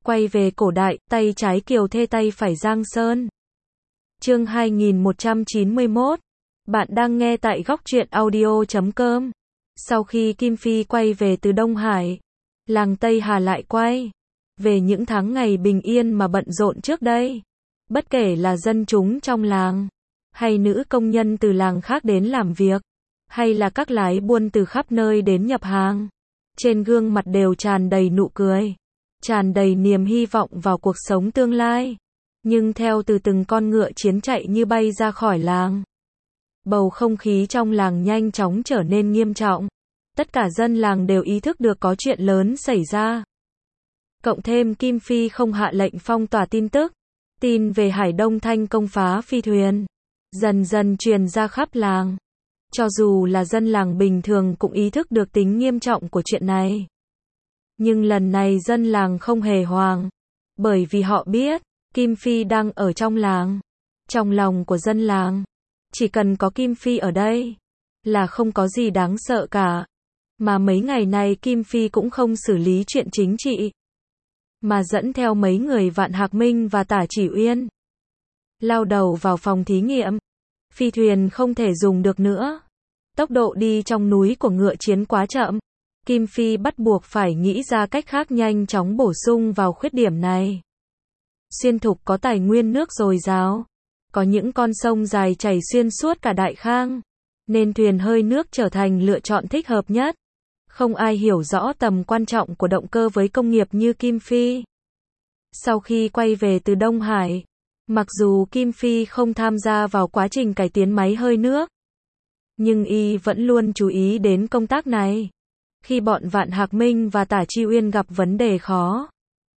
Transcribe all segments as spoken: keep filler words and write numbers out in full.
Quay về cổ đại, tay trái Kiều Thê tay phải Giang Sơn. Chương hai nghìn một trăm chín mươi mốt. Bạn đang nghe tại góc truyện audio chấm com. Sau khi Kim Phi quay về từ Đông Hải, làng Tây Hà lại quay về những tháng ngày bình yên mà bận rộn trước đây. Bất kể là dân chúng trong làng, hay nữ công nhân từ làng khác đến làm việc, hay là các lái buôn từ khắp nơi đến nhập hàng, trên gương mặt đều tràn đầy nụ cười, tràn đầy niềm hy vọng vào cuộc sống tương lai. Nhưng theo từ từng con ngựa chiến chạy như bay ra khỏi làng, bầu không khí trong làng nhanh chóng trở nên nghiêm trọng. Tất cả dân làng đều ý thức được có chuyện lớn xảy ra. Cộng thêm Kim Phi không hạ lệnh phong tỏa tin tức, tin về Hải Đông Thanh công phá phi thuyền dần dần truyền ra khắp làng. Cho dù là dân làng bình thường cũng ý thức được tính nghiêm trọng của chuyện này. Nhưng lần này dân làng không hề hoang, bởi vì họ biết, Kim Phi đang ở trong làng. Trong lòng của dân làng, chỉ cần có Kim Phi ở đây, là không có gì đáng sợ cả. Mà mấy ngày này Kim Phi cũng không xử lý chuyện chính trị, mà dẫn theo mấy người Vạn Hạc Minh và Tả Chỉ Uyên, lao đầu vào phòng thí nghiệm. Phi thuyền không thể dùng được nữa. Tốc độ đi trong núi của ngựa chiến quá chậm. Kim Phi bắt buộc phải nghĩ ra cách khác nhanh chóng bổ sung vào khuyết điểm này. Xuyên Thục có tài nguyên nước dồi dào, có những con sông dài chảy xuyên suốt cả Đại Khang, nên thuyền hơi nước trở thành lựa chọn thích hợp nhất. Không ai hiểu rõ tầm quan trọng của động cơ với công nghiệp như Kim Phi. Sau khi quay về từ Đông Hải, mặc dù Kim Phi không tham gia vào quá trình cải tiến máy hơi nước, nhưng y vẫn luôn chú ý đến công tác này. Khi bọn Vạn Hạc Minh và Tả Chi Uyên gặp vấn đề khó,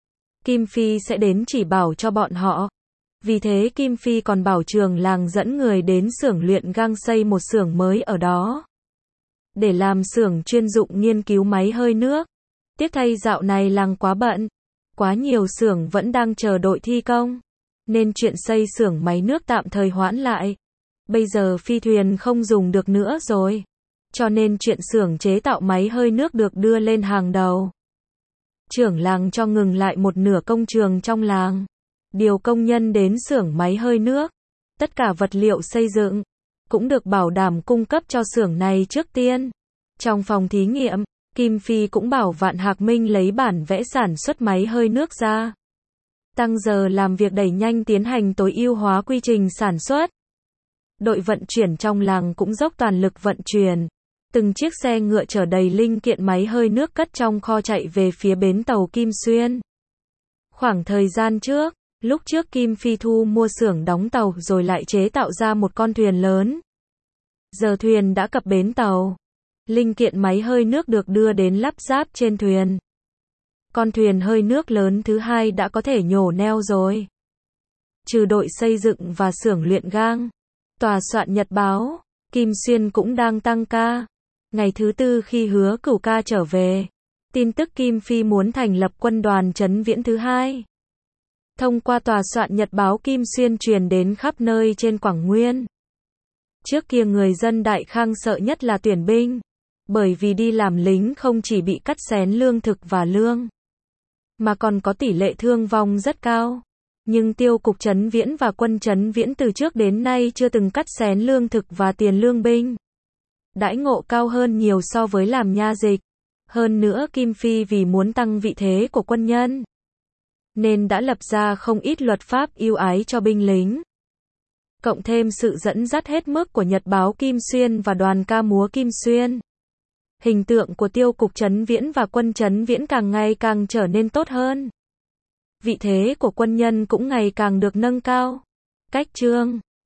Kim Phi sẽ đến chỉ bảo cho bọn họ. Vì thế Kim Phi còn bảo trường làng dẫn người đến xưởng luyện gang xây một xưởng mới ở đó, để làm xưởng chuyên dụng nghiên cứu máy hơi nước. Tiếc thay dạo này làng quá bận, quá nhiều xưởng vẫn đang chờ đội thi công, nên chuyện xây xưởng máy nước tạm thời hoãn lại. Bây giờ phi thuyền không dùng được nữa rồi, cho nên chuyện xưởng chế tạo máy hơi nước được đưa lên hàng đầu. Trưởng làng cho ngừng lại một nửa công trường trong làng, điều công nhân đến xưởng máy hơi nước. Tất cả vật liệu xây dựng cũng được bảo đảm cung cấp cho xưởng này trước tiên. Trong phòng thí nghiệm, Kim Phi cũng bảo Vạn Hạc Minh lấy bản vẽ sản xuất máy hơi nước ra, tăng giờ làm việc đẩy nhanh tiến hành tối ưu hóa quy trình sản xuất. Đội vận chuyển trong làng cũng dốc toàn lực vận chuyển. Từng chiếc xe ngựa chở đầy linh kiện máy hơi nước cất trong kho chạy về phía bến tàu Kim Xuyên. Khoảng thời gian trước, lúc trước Kim Phi thu mua xưởng đóng tàu rồi lại chế tạo ra một con thuyền lớn. Giờ thuyền đã cập bến tàu. Linh kiện máy hơi nước được đưa đến lắp ráp trên thuyền. Con thuyền hơi nước lớn thứ hai đã có thể nhổ neo rồi. Trừ đội xây dựng và xưởng luyện gang, tòa soạn nhật báo Kim Xuyên cũng đang tăng ca. Ngày thứ tư khi Hứa Cửu Ca trở về, tin tức Kim Phi muốn thành lập quân đoàn trấn viễn thứ hai, thông qua tòa soạn nhật báo Kim Xuyên truyền đến khắp nơi trên Quảng Nguyên. Trước kia người dân Đại Khang sợ nhất là tuyển binh, bởi vì đi làm lính không chỉ bị cắt xén lương thực và lương, mà còn có tỷ lệ thương vong rất cao. Nhưng tiêu cục trấn viễn và quân trấn viễn từ trước đến nay chưa từng cắt xén lương thực và tiền lương binh. Đãi ngộ cao hơn nhiều so với làm nha dịch. Hơn nữa Kim Phi vì muốn tăng vị thế của quân nhân, nên đã lập ra không ít luật pháp ưu ái cho binh lính. Cộng thêm sự dẫn dắt hết mức của Nhật báo Kim Xuyên và đoàn ca múa Kim Xuyên, hình tượng của tiêu cục trấn viễn và quân trấn viễn càng ngày càng trở nên tốt hơn. Vị thế của quân nhân cũng ngày càng được nâng cao. Cách chương